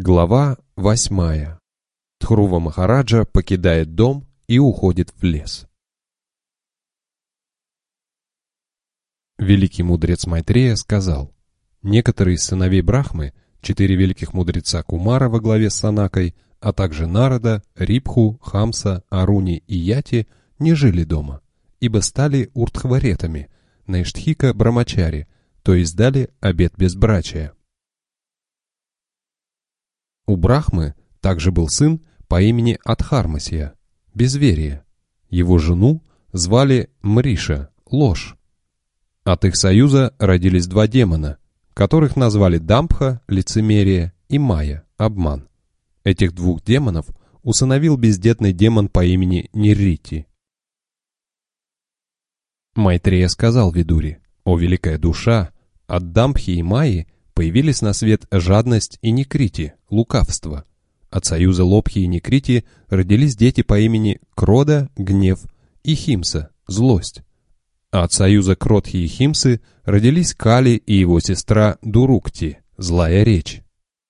Глава 8. Тхрува Махараджа покидает дом и уходит в лес. Великий мудрец Майтрея сказал: некоторые из сыновей Брахмы, 4 великих мудреца Кумара во главе с Санакой, а также Нарада, Рипху, Хамса, Аруни и Яти не жили дома, ибо стали уртхваретами, Найштхика Брамачари, то есть дали обет безбрачия. У Брахмы также был сын по имени Адхармасия, безверие. Его жену звали Мриша, ложь. От их союза родились 2 демона, которых назвали Дамбха, лицемерие, и Майя, обман. Этих 2 демонов усыновил бездетный демон по имени Ниррити. Майтрея сказал Видуре: «О великая душа, от Дамбхи и Майи появились на свет жадность и Никрити, лукавство. От союза Лобхи и Никрити родились дети по имени Крода, гнев, и Химса, злость. А от союза Кродхи и Химсы родились Кали и его сестра Дурукти, злая речь.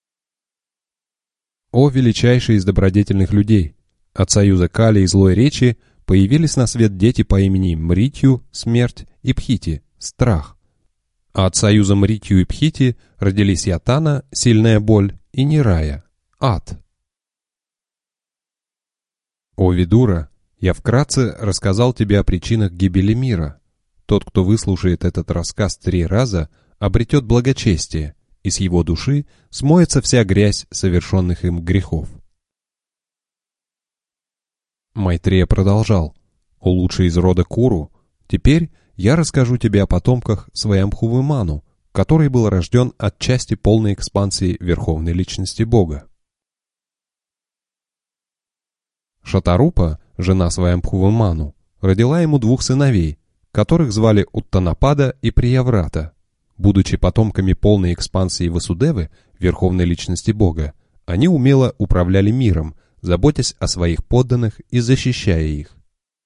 О величайший из добродетельных людей! От союза Кали и злой речи появились на свет дети по имени Мритью, смерть, и Пхити, страх. А от союза Мритью и Пхити родились Ятана, сильная боль, и Нирая, ад. О Видура, я вкратце рассказал тебе о причинах гибели мира. Тот, кто выслушает этот рассказ 3 раза, обретет благочестие, и с его души смоется вся грязь совершенных им грехов. Майтрея продолжал: «О лучший из рода Куру, теперь я расскажу тебе о потомках Сваямбхувы Ману, который был рожден от части полной экспансии Верховной Личности Бога. Шатарупа, жена Сваямбхувы Ману, родила ему 2 сыновей, которых звали Уттанапада и Прияврата. Будучи потомками полной экспансии Васудевы, Верховной Личности Бога, они умело управляли миром, заботясь о своих подданных и защищая их.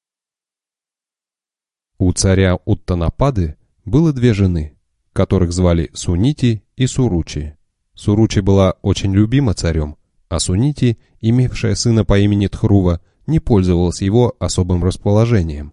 У царя Уттанапады было 2 жены, которых звали Сунити и Суручи. Суручи была очень любима царем, а Сунити, имевшая сына по имени Тхрува, не пользовалась его особым расположением.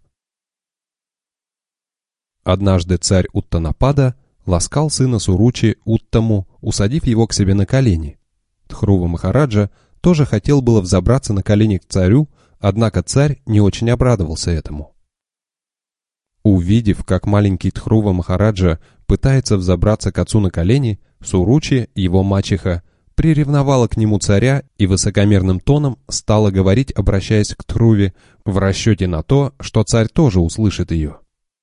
Однажды царь Уттанапада ласкал сына Суручи Уттаму, усадив его к себе на колени. Тхрува Махараджа тоже хотел было взобраться на колени к царю, однако царь не очень обрадовался этому. Увидев, как маленький Тхрува Махараджа пытается взобраться к отцу на колени, Суручи, его мачеха, приревновала к нему царя и высокомерным тоном стала говорить, обращаясь к Тхруве, в расчете на то, что царь тоже услышит ее.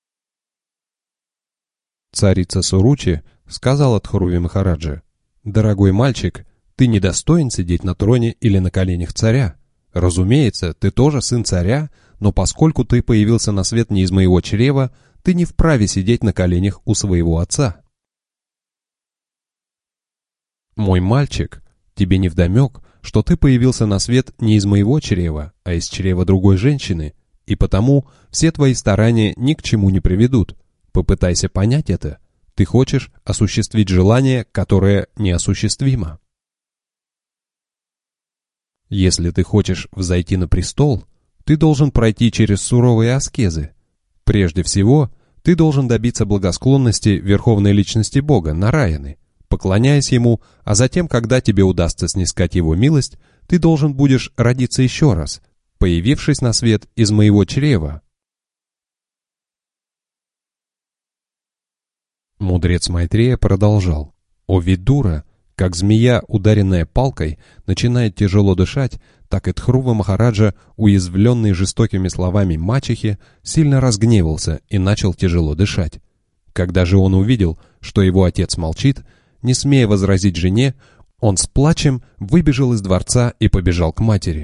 Царица Суручи сказала Тхруве Махараджа: «Дорогой мальчик, ты недостоин сидеть на троне или на коленях царя. Разумеется, ты тоже сын царя, но поскольку ты появился на свет не из моего чрева, ты не вправе сидеть на коленях у своего отца. Мой мальчик, тебе невдомек, что ты появился на свет не из моего чрева, а из чрева другой женщины, и потому все твои старания ни к чему не приведут. Попытайся понять это. Ты хочешь осуществить желание, которое неосуществимо. Если ты хочешь взойти на престол, ты должен пройти через суровые аскезы. Прежде всего, ты должен добиться благосклонности Верховной Личности Бога, Нараяны, поклоняясь Ему, а затем, когда тебе удастся снискать Его милость, ты должен будешь родиться еще раз, появившись на свет из моего чрева». Мудрец Майтрея продолжал: «О Видура, как змея, ударенная палкой, начинает тяжело дышать, так и Тхрува Махараджа, уязвленный жестокими словами мачехи, сильно разгневался и начал тяжело дышать. Когда же он увидел, что его отец молчит, не смея возразить жене, он с плачем выбежал из дворца и побежал к матери.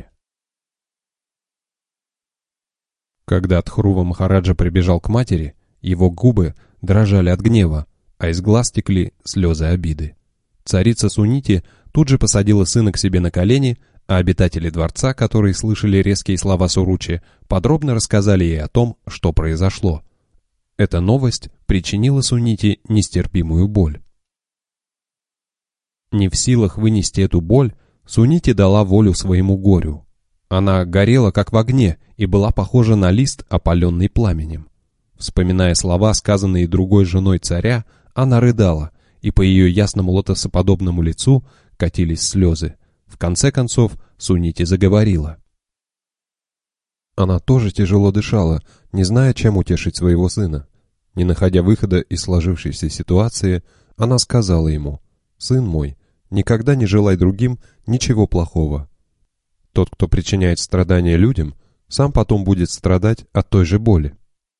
Когда Тхрува Махараджа прибежал к матери, его губы дрожали от гнева, а из глаз текли слезы обиды. Царица Сунити тут же посадила сына к себе на колени, а обитатели дворца, которые слышали резкие слова Суручи, подробно рассказали ей о том, что произошло. Эта новость причинила Сунити нестерпимую боль. Не в силах вынести эту боль, Сунити дала волю своему горю. Она горела, как в огне, и была похожа на лист, опаленный пламенем. Вспоминая слова, сказанные другой женой царя, она рыдала, и по ее ясному лотосоподобному лицу катились слезы. В конце концов, Сунити заговорила. Она тоже тяжело дышала, не зная, чем утешить своего сына. Не находя выхода из сложившейся ситуации, она сказала ему: «Сын мой, никогда не желай другим ничего плохого. Тот, кто причиняет страдания людям, сам потом будет страдать от той же боли».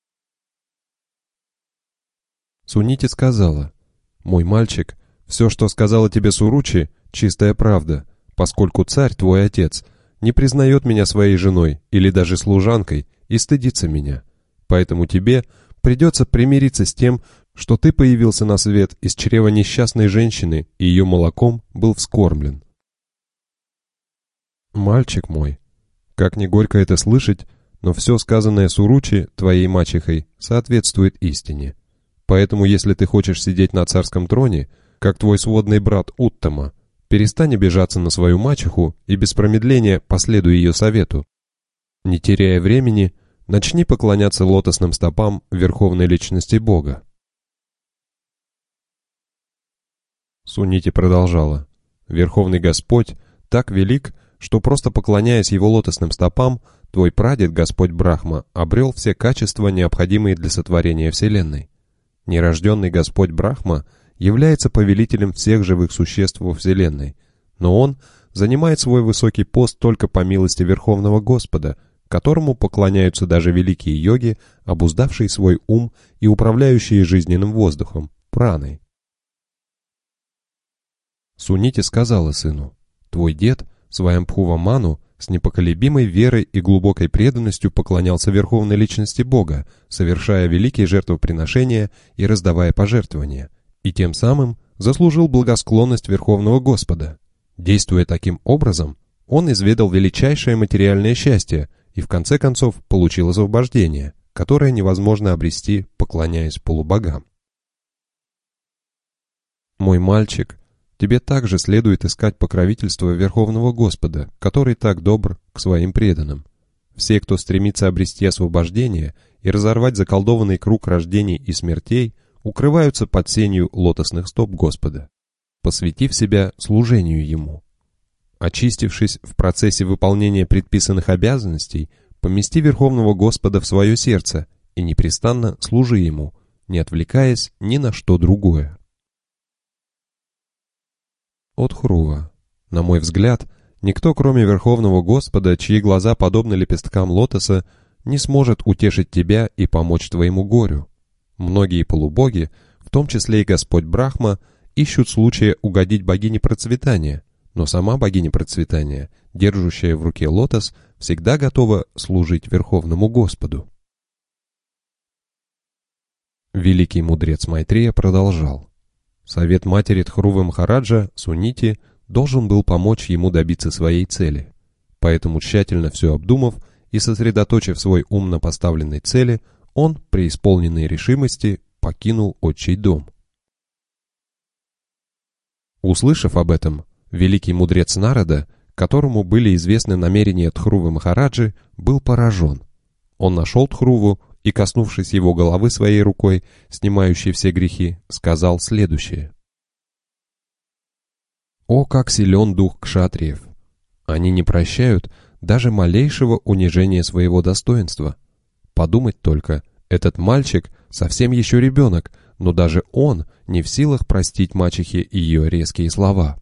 Сунити сказала: «Мой мальчик, все, что сказала тебе Суручи, чистая правда, поскольку царь, твой отец, не признает меня своей женой или даже служанкой и стыдится меня. Поэтому тебе придется примириться с тем, что ты появился на свет из чрева несчастной женщины и ее молоком был вскормлен». «Мальчик мой, как ни горько это слышать, но все сказанное Суручи, твоей мачехой, соответствует истине. Поэтому, если ты хочешь сидеть на царском троне, как твой сводный брат Уттама, перестань обижаться на свою мачеху и без промедления последуй ее совету. Не теряя времени, начни поклоняться лотосным стопам Верховной Личности Бога». Сунити продолжала: «Верховный Господь так велик, что просто поклоняясь Его лотосным стопам, твой прадед, Господь Брахма, обрел все качества, необходимые для сотворения Вселенной. Нерожденный Господь Брахма является повелителем всех живых существ во Вселенной, но Он занимает свой высокий пост только по милости Верховного Господа, которому поклоняются даже великие йоги, обуздавшие свой ум и управляющие жизненным воздухом, праной». Сунити сказала сыну: «Твой дед, Сваямбхува Ману, с непоколебимой верой и глубокой преданностью поклонялся Верховной Личности Бога, совершая великие жертвоприношения и раздавая пожертвования, и тем самым заслужил благосклонность Верховного Господа. Действуя таким образом, он изведал величайшее материальное счастье и в конце концов получил освобождение, которое невозможно обрести, поклоняясь полубогам. Мой мальчик, тебе также следует искать покровительство Верховного Господа, который так добр к своим преданным. Все, кто стремится обрести освобождение и разорвать заколдованный круг рождений и смертей, укрываются под сенью лотосных стоп Господа, посвятив себя служению Ему. Очистившись в процессе выполнения предписанных обязанностей, помести Верховного Господа в свое сердце и непрестанно служи Ему, не отвлекаясь ни на что другое. От Хрува. На мой взгляд, никто, кроме Верховного Господа, чьи глаза подобны лепесткам лотоса, не сможет утешить тебя и помочь твоему горю. Многие полубоги, в том числе и Господь Брахма, ищут случая угодить богине процветания, но сама богиня процветания, держащая в руке лотос, всегда готова служить Верховному Господу. Великий мудрец Майтрея продолжал: совет матери Тхрувы Махараджа, Сунити, должен был помочь ему добиться своей цели. Поэтому, тщательно все обдумав и сосредоточив свой ум на поставленной цели, он, преисполненный решимости, покинул отчий дом. Услышав об этом, великий мудрец Нарада, которому были известны намерения Тхрувы Махараджи, был поражен. Он нашел Тхруву и, коснувшись его головы своей рукой, снимающей все грехи, сказал следующее: «О, как силен дух кшатриев! Они не прощают даже малейшего унижения своего достоинства. Подумать только, этот мальчик совсем еще ребенок, но даже он не в силах простить мачехе ее резкие слова».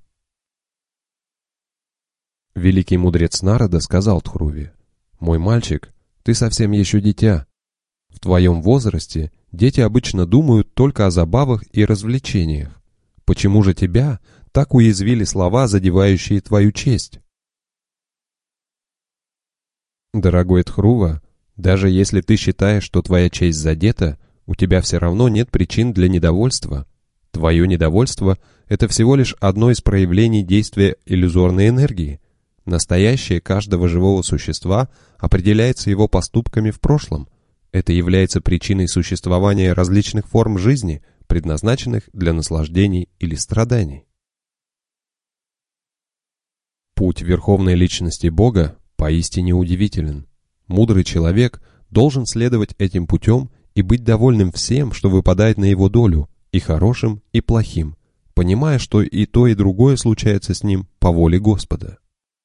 Великий мудрец Нарада сказал Тхруве: «Мой мальчик, ты совсем еще дитя. В твоем возрасте дети обычно думают только о забавах и развлечениях. Почему же тебя так уязвили слова, задевающие твою честь?» Дорогой Тхрува, даже если ты считаешь, что твоя честь задета, у тебя все равно нет причин для недовольства. Твое недовольство – это всего лишь одно из проявлений действия иллюзорной энергии. Настоящее каждого живого существа определяется его поступками в прошлом. Это является причиной существования различных форм жизни, предназначенных для наслаждений или страданий. Путь верховной личности Бога поистине удивителен. Мудрый человек должен следовать этим путем и быть довольным всем, что выпадает на его долю, и хорошим, и плохим, понимая, что и то, и другое случается с ним по воле Господа.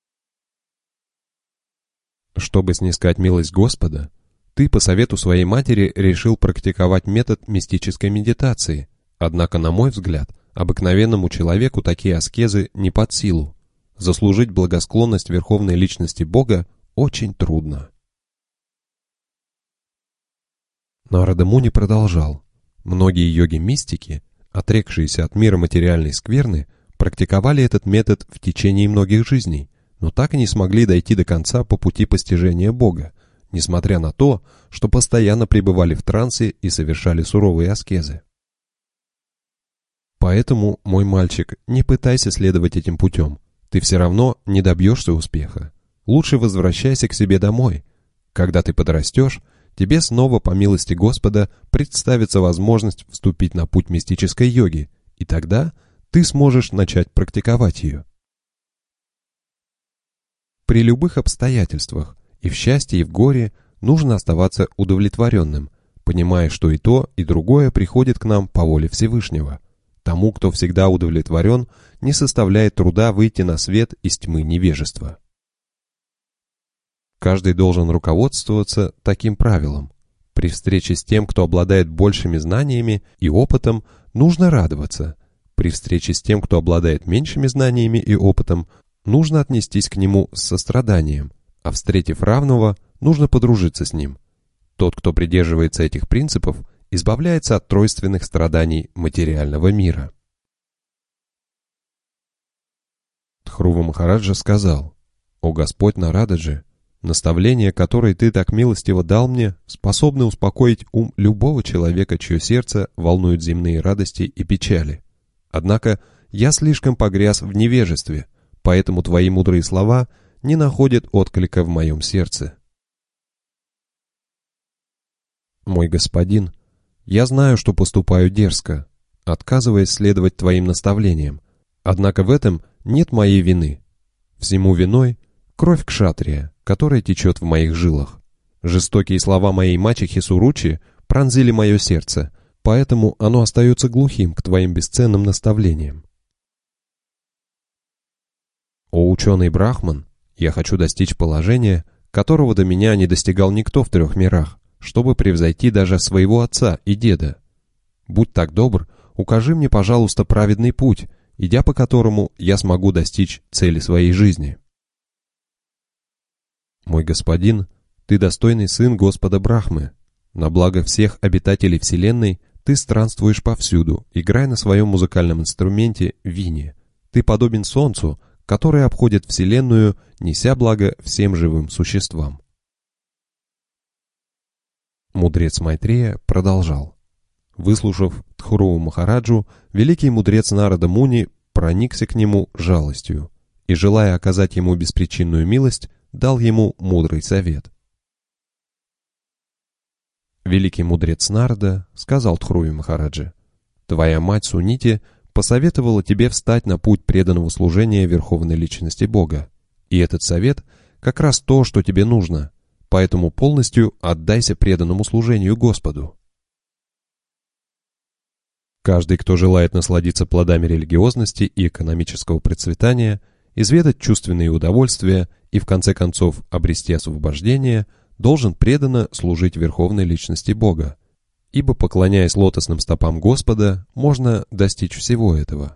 Чтобы снискать милость Господа, ты по совету своей матери решил практиковать метод мистической медитации, однако, на мой взгляд, обыкновенному человеку такие аскезы не под силу. Заслужить благосклонность верховной личности Бога очень трудно. Нарада Муни продолжал. Многие йоги-мистики, отрекшиеся от мира материальной скверны, практиковали этот метод в течение многих жизней, но так и не смогли дойти до конца по пути постижения Бога, несмотря на то, что постоянно пребывали в трансе и совершали суровые аскезы. Поэтому, мой мальчик, не пытайся следовать этим путем. Ты все равно не добьешься успеха. Лучше возвращайся к себе домой. Когда ты подрастешь, тебе снова, по милости Господа, представится возможность вступить на путь мистической йоги, и тогда ты сможешь начать практиковать ее. При любых обстоятельствах, и в счастье, и в горе, нужно оставаться удовлетворенным, понимая, что и то, и другое приходит к нам по воле Всевышнего. Тому, кто всегда удовлетворен, не составляет труда выйти на свет из тьмы невежества. Каждый должен руководствоваться таким правилом. При встрече с тем, кто обладает большими знаниями и опытом, нужно радоваться. При встрече с тем, кто обладает меньшими знаниями и опытом, нужно отнестись к нему с состраданием, а встретив равного, нужно подружиться с ним. Тот, кто придерживается этих принципов, избавляется от тройственных страданий материального мира. Дхрува Махараджа сказал: «О Господь Нарададжи, наставления, которые ты так милостиво дал мне, способны успокоить ум любого человека, чье сердце волнуют земные радости и печали. Однако я слишком погряз в невежестве, поэтому твои мудрые слова не находят отклика в моем сердце». Мой господин, я знаю, что поступаю дерзко, отказываясь следовать твоим наставлениям, однако в этом нет моей вины. Всему виной кровь кшатрия, которая течет в моих жилах. Жестокие слова моей мачехи Суручи пронзили мое сердце, поэтому оно остается глухим к твоим бесценным наставлениям. О ученый Брахман, я хочу достичь положения, которого до меня не достигал никто в 3 мирах, чтобы превзойти даже своего отца и деда. Будь так добр, укажи мне, пожалуйста, праведный путь, идя по которому я смогу достичь цели своей жизни. Мой господин, ты достойный сын Господа Брахмы. На благо всех обитателей Вселенной ты странствуешь повсюду, играя на своем музыкальном инструменте вине. Ты подобен солнцу, которое обходит Вселенную, неся благо всем живым существам. Мудрец Майтрея продолжал. Выслушав Дхруву Махараджу, великий мудрец Нарада Муни проникся к нему жалостью и, желая оказать ему беспричинную милость, дал ему мудрый совет. Великий мудрец Нарада сказал Дхруве Махараджи: «Твоя мать Сунити посоветовала тебе встать на путь преданного служения Верховной Личности Бога, и этот совет как раз то, что тебе нужно, поэтому полностью отдайся преданному служению Господу». Каждый, кто желает насладиться плодами религиозности и экономического процветания, изведать чувственные удовольствия и в конце концов обрести освобождение, должен преданно служить Верховной Личности Бога, ибо, поклоняясь лотосным стопам Господа, можно достичь всего этого.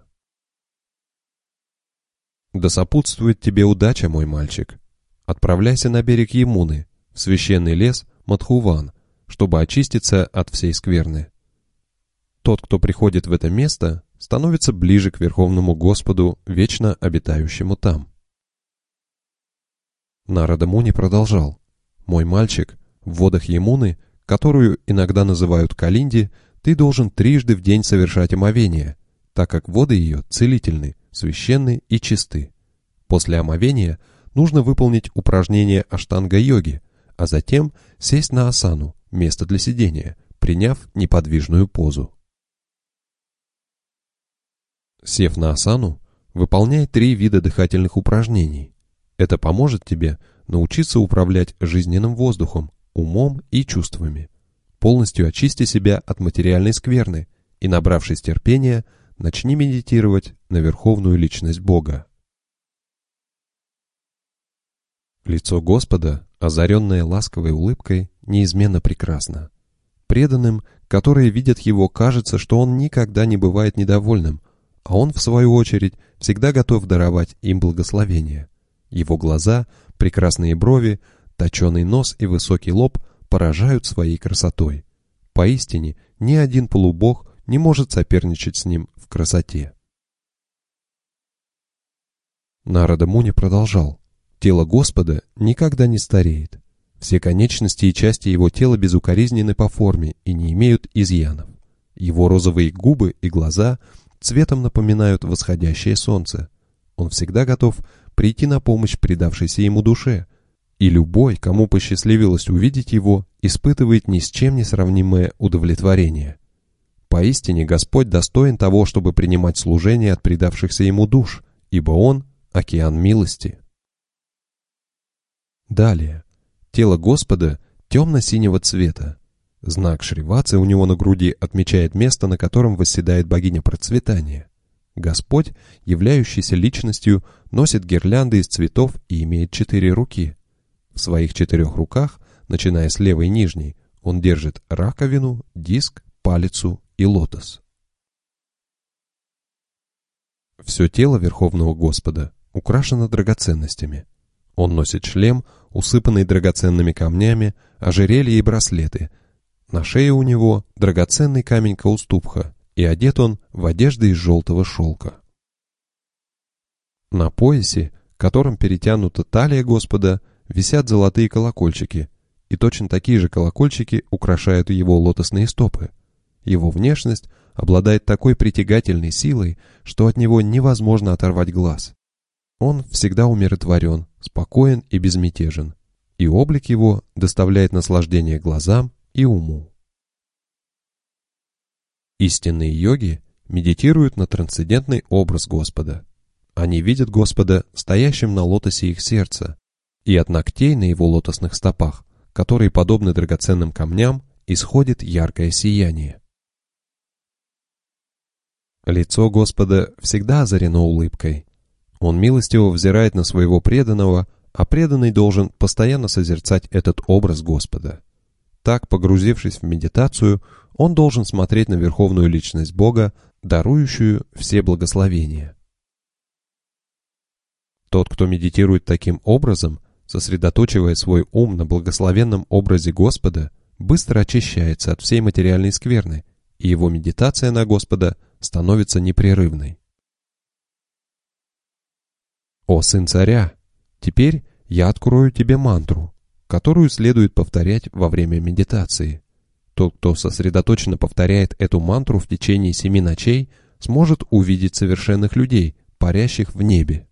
Да сопутствует тебе удача, мой мальчик. Отправляйся на берег Ямуны, в священный лес Мадхуван, чтобы очиститься от всей скверны. Тот, кто приходит в это место, становится ближе к Верховному Господу, вечно обитающему там. Нарада Муни продолжал: «Мой мальчик, в водах Ямуны, которую иногда называют Калинди, ты должен трижды в день совершать омовение, так как воды ее целительны, священны и чисты. После омовения нужно выполнить упражнение аштанга-йоги, а затем сесть на асану, место для сидения, приняв неподвижную позу. Сев на асану, Выполняй 3 вида дыхательных упражнений. Это поможет тебе научиться управлять жизненным воздухом, умом и чувствами. Полностью очисти себя от материальной скверны и, набравшись терпения, начни медитировать на Верховную Личность Бога. Лицо Господа, озаренное ласковой улыбкой, неизменно прекрасно. Преданным, которые видят Его, кажется, что Он никогда не бывает недовольным, а Он, в свою очередь, всегда готов даровать им благословение. Его глаза, прекрасные брови, точеный нос и высокий лоб поражают своей красотой. Поистине, ни один полубог не может соперничать с Ним в красоте. Нарада Муни продолжал. Тело Господа никогда не стареет. Все конечности и части Его тела безукоризненны по форме и не имеют изъянов. Его розовые губы и глаза цветом напоминают восходящее солнце. Он всегда готов прийти на помощь предавшейся Ему душе, и любой, кому посчастливилось увидеть Его, испытывает ни с чем не сравнимое удовлетворение. Поистине Господь достоин того, чтобы принимать служение от предавшихся Ему душ, ибо Он — океан милости. Далее. Тело Господа темно-синего цвета. Знак Шриватсы у него на груди отмечает место, на котором восседает богиня процветания. Господь, являющийся личностью, носит гирлянды из цветов и имеет 4 руки. В своих 4 руках, начиная с левой нижней, он держит раковину, диск, палицу и лотос. Все тело Верховного Господа украшено драгоценностями. Он носит шлем, усыпанный драгоценными камнями, ожерелья и браслеты. На шее у него драгоценный камень каустубха, и одет он в одежды из желтого шелка. На поясе, которым перетянута талия Господа, висят золотые колокольчики, и точно такие же колокольчики украшают его лотосные стопы. Его внешность обладает такой притягательной силой, что от него невозможно оторвать глаз. Он всегда умиротворен, спокоен и безмятежен, и облик его доставляет наслаждение глазам и уму. Истинные йоги медитируют на трансцендентный образ Господа. Они видят Господа стоящим на лотосе их сердца, и от ногтей на его лотосных стопах, которые подобны драгоценным камням, исходит яркое сияние. Лицо Господа всегда озарено улыбкой. Он милостиво взирает на своего преданного, а преданный должен постоянно созерцать этот образ Господа. Так, погрузившись в медитацию, он должен смотреть на Верховную Личность Бога, дарующую все благословения. Тот, кто медитирует таким образом, сосредоточивая свой ум на благословенном образе Господа, быстро очищается от всей материальной скверны, и его медитация на Господа становится непрерывной. «О сын царя, теперь я открою тебе мантру, которую следует повторять во время медитации. Тот, кто сосредоточенно повторяет эту мантру в течение 7 ночей, сможет увидеть совершенных людей, парящих в небе.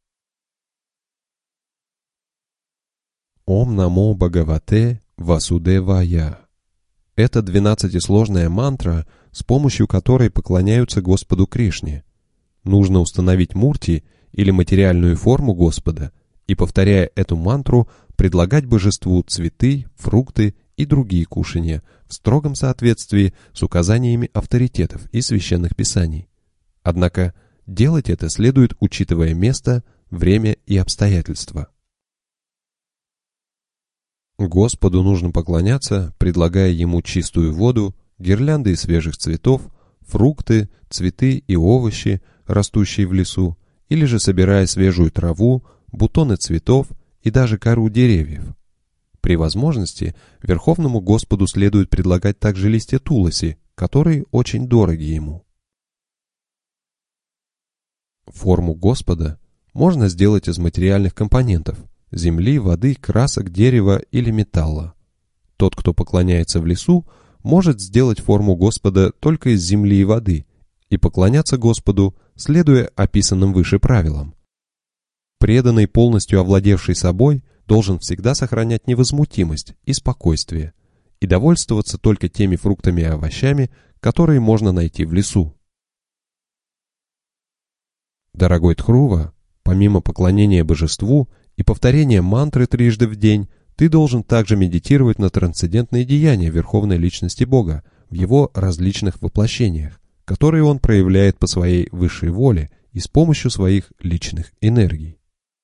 Ом намо Бхагавате Васудевая. Это 12-сложная мантра, с помощью которой поклоняются Господу Кришне. Нужно установить мурти или материальную форму Господа и, повторяя эту мантру, предлагать божеству цветы, фрукты и другие кушанья в строгом соответствии с указаниями авторитетов и священных писаний. Однако делать это следует, учитывая место, время и обстоятельства. Господу нужно поклоняться, предлагая Ему чистую воду, гирлянды из свежих цветов, фрукты, цветы и овощи, растущие в лесу, или же собирая свежую траву, бутоны цветов и даже кору деревьев. При возможности Верховному Господу следует предлагать также листья туласи, которые очень дороги Ему. Форму Господа можно сделать из материальных компонентов – земли, воды, красок, дерева или металла. Тот, кто поклоняется в лесу, может сделать форму Господа только из земли и воды и поклоняться Господу, следуя описанным выше правилам. Преданный, полностью овладевший собой, должен всегда сохранять невозмутимость и спокойствие и довольствоваться только теми фруктами и овощами, которые можно найти в лесу. Дорогой Тхрува, помимо поклонения божеству и повторения мантры трижды в день, ты должен также медитировать на трансцендентные деяния Верховной Личности Бога в его различных воплощениях, которые он проявляет по своей высшей воле и с помощью своих личных энергий.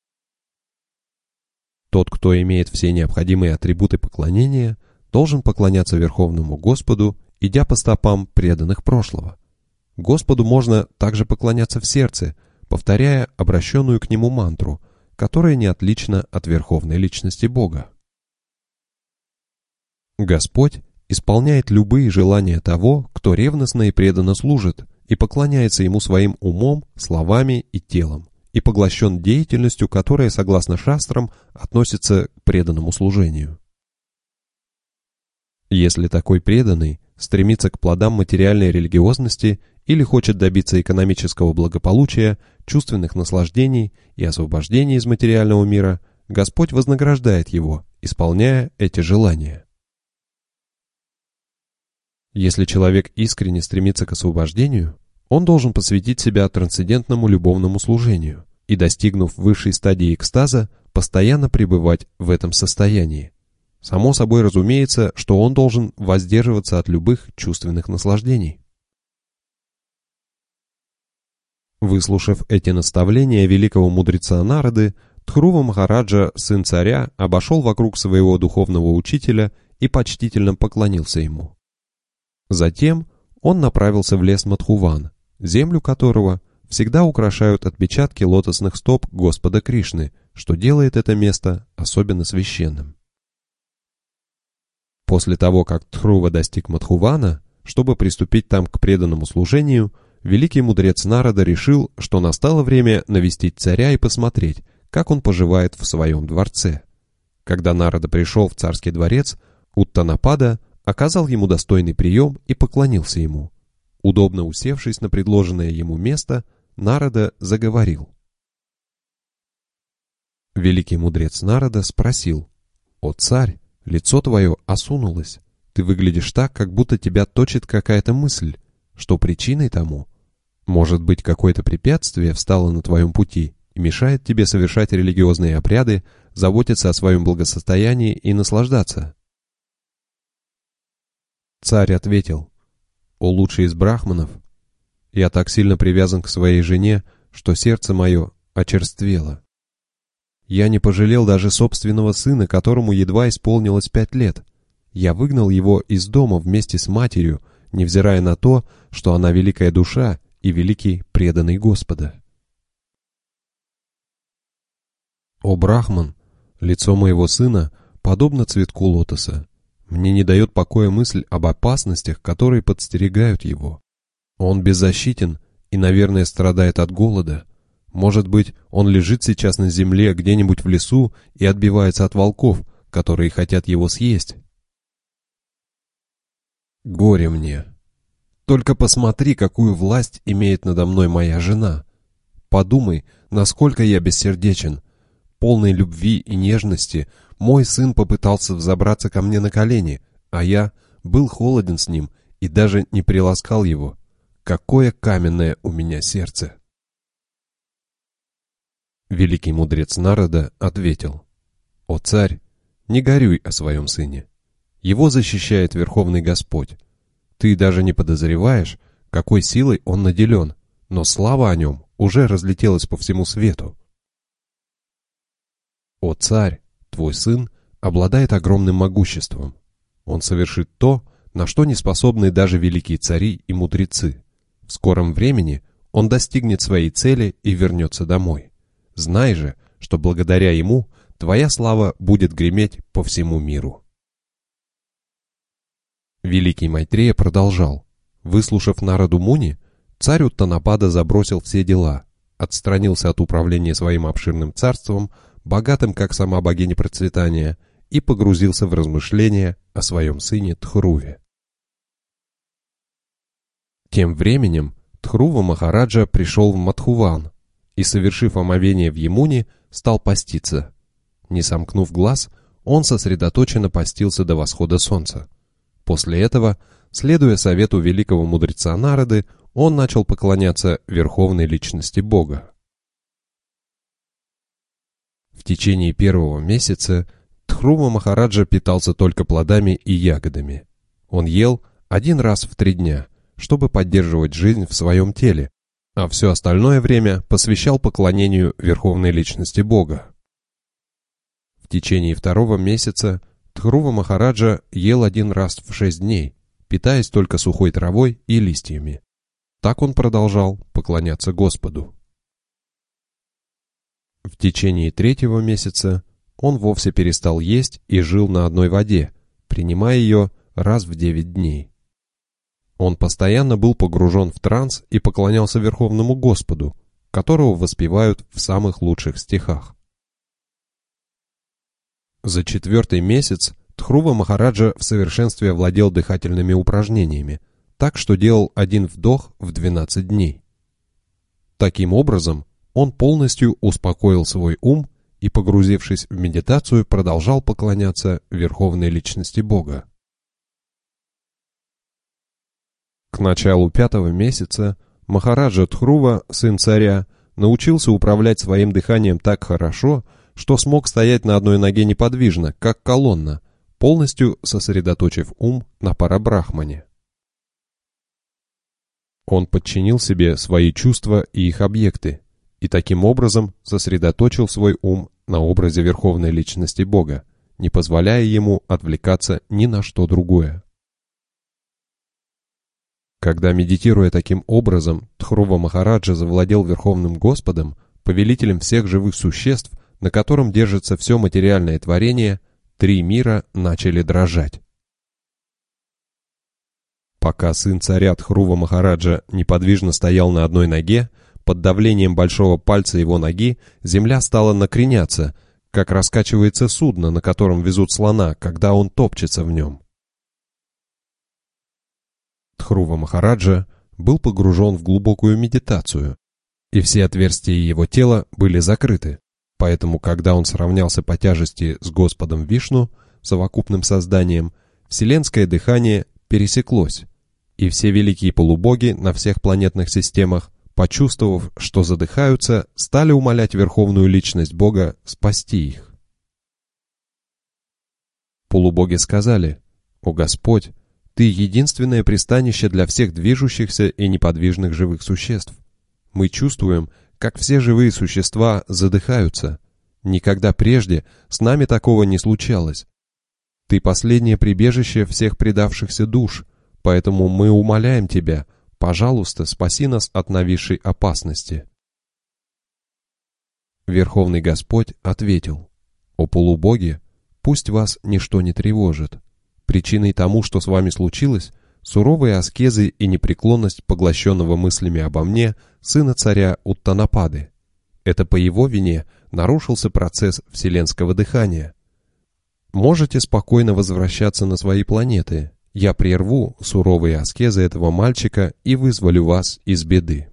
Тот, кто имеет все необходимые атрибуты поклонения, должен поклоняться Верховному Господу, идя по стопам преданных прошлого. Господу можно также поклоняться в сердце, повторяя обращенную к Нему мантру, которая не отлична от Верховной Личности Бога. Господь исполняет любые желания того, кто ревностно и преданно служит и поклоняется Ему своим умом, словами и телом, и поглощен деятельностью, которая, согласно шастрам, относится к преданному служению. Если такой преданный стремится к плодам материальной религиозности или хочет добиться экономического благополучия, чувственных наслаждений и освобождения из материального мира, Господь вознаграждает его, исполняя эти желания. Если человек искренне стремится к освобождению, он должен посвятить себя трансцендентному любовному служению и, достигнув высшей стадии экстаза, постоянно пребывать в этом состоянии. Само собой разумеется, что он должен воздерживаться от любых чувственных наслаждений. Выслушав эти наставления великого мудреца Нарады, Тхрува Махараджа, сын царя, обошел вокруг своего духовного учителя и почтительно поклонился ему. Затем он направился в лес Мадхуван, землю которого всегда украшают отпечатки лотосных стоп Господа Кришны, что делает это место особенно священным. После того, как Тхрува достиг Мадхувана, чтобы приступить там к преданному служению, великий мудрец Нарада решил, что настало время навестить царя и посмотреть, как он поживает в своем дворце. Когда Нарада пришел в царский дворец, Уттанапада оказал ему достойный прием и поклонился ему. Удобно усевшись на предложенное ему место, Нарада заговорил. Великий мудрец Нарада спросил: «О царь, лицо твое осунулось. Ты выглядишь так, как будто тебя точит какая-то мысль. Что причиной тому? Может быть, какое-то препятствие встало на твоем пути и мешает тебе совершать религиозные обряды, заботиться о своем благосостоянии и наслаждаться?» Царь ответил: «О лучший из брахманов, я так сильно привязан к своей жене, что сердце мое очерствело. Я не пожалел даже собственного сына, которому едва исполнилось 5 лет. Я выгнал его из дома вместе с матерью, невзирая на то, что она великая душа и великий преданный Господа. О брахман, лицо моего сына подобно цветку лотоса. Мне не дает покоя мысль об опасностях, которые подстерегают его. Он беззащитен и, наверное, страдает от голода. Может быть, он лежит сейчас на земле где-нибудь в лесу и отбивается от волков, которые хотят его съесть. Горе мне! Только посмотри, какую власть имеет надо мной моя жена. Подумай, насколько я бессердечен. Полной любви и нежности мой сын попытался взобраться ко мне на колени, а я был холоден с ним и даже не приласкал его. Какое каменное у меня сердце!» Великий мудрец Нарада ответил: «О царь, не горюй о своем сыне. Его защищает Верховный Господь. Ты даже не подозреваешь, какой силой он наделен, но слава о нем уже разлетелась по всему свету. О царь, твой сын обладает огромным могуществом. Он совершит то, на что не способны даже великие цари и мудрецы. В скором времени он достигнет своей цели и вернется домой. Знай же, что благодаря ему твоя слава будет греметь по всему миру». Великий Майтрея продолжал. Выслушав Нараду Муни, царь Уттанапада забросил все дела, отстранился от управления своим обширным царством, богатым как сама богиня процветания, и погрузился в размышления о своем сыне Тхруве. Тем временем Тхрува Махараджа пришел в Мадхуван и, совершив омовение в Ямуне, стал поститься. Не сомкнув глаз, он сосредоточенно постился до восхода солнца. После этого, следуя совету великого мудреца Нарады, он начал поклоняться Верховной Личности Бога. В течение первого месяца Дхрува Махараджа питался только плодами и ягодами. Он ел 1 раз в 3 дня, чтобы поддерживать жизнь в своем теле, а все остальное время посвящал поклонению Верховной Личности Бога. В течение 2-го месяца Дхрува Махараджа ел 1 раз в 6 дней, питаясь только сухой травой и листьями. Так он продолжал поклоняться Господу. В течение 3-го месяца он вовсе перестал есть и жил на одной воде, принимая ее раз в 9 дней. Он постоянно был погружен в транс и поклонялся Верховному Господу, которого воспевают в самых лучших стихах. За 4-й месяц Дхрува Махараджа в совершенстве овладел дыхательными упражнениями, так что делал 1 вдох в 12 дней. Таким образом, он полностью успокоил свой ум и, погрузившись в медитацию, продолжал поклоняться Верховной Личности Бога. К началу 5-го месяца Махараджа Дхрува, сын царя, научился управлять своим дыханием так хорошо, что смог стоять на одной ноге неподвижно, как колонна, полностью сосредоточив ум на Парабрахмане. Он подчинил себе свои чувства и их объекты, и таким образом сосредоточил свой ум на образе Верховной Личности Бога, не позволяя ему отвлекаться ни на что другое. Когда, медитируя таким образом, Дхрува Махараджа завладел Верховным Господом, повелителем всех живых существ, на котором держится все материальное творение, 3 мира начали дрожать. Пока сын царя Дхрува Махараджа неподвижно стоял на одной ноге, под давлением большого пальца его ноги земля стала накреняться, как раскачивается судно, на котором везут слона, когда он топчется в нем. Дхрува Махараджа был погружен в глубокую медитацию, и все отверстия его тела были закрыты, поэтому, когда он сравнялся по тяжести с Господом Вишну, совокупным созданием, вселенское дыхание пересеклось, и все великие полубоги на всех планетных системах, почувствовав, что задыхаются, стали умолять Верховную Личность Бога спасти их. Полубоги сказали: «О Господь, Ты единственное пристанище для всех движущихся и неподвижных живых существ. Мы чувствуем, как все живые существа задыхаются. Никогда прежде с нами такого не случалось. Ты последнее прибежище всех предавшихся душ, поэтому мы умоляем Тебя, пожалуйста, спаси нас от нависшей опасности». Верховный Господь ответил: «О полубоги, пусть вас ничто не тревожит. Причиной тому, что с вами случилось, суровые аскезы и непреклонность поглощенного мыслями обо мне сына царя Уттанапады. Это по его вине нарушился процесс вселенского дыхания. Можете спокойно возвращаться на свои планеты. Я прерву суровые аскезы этого мальчика и вызволю вас из беды».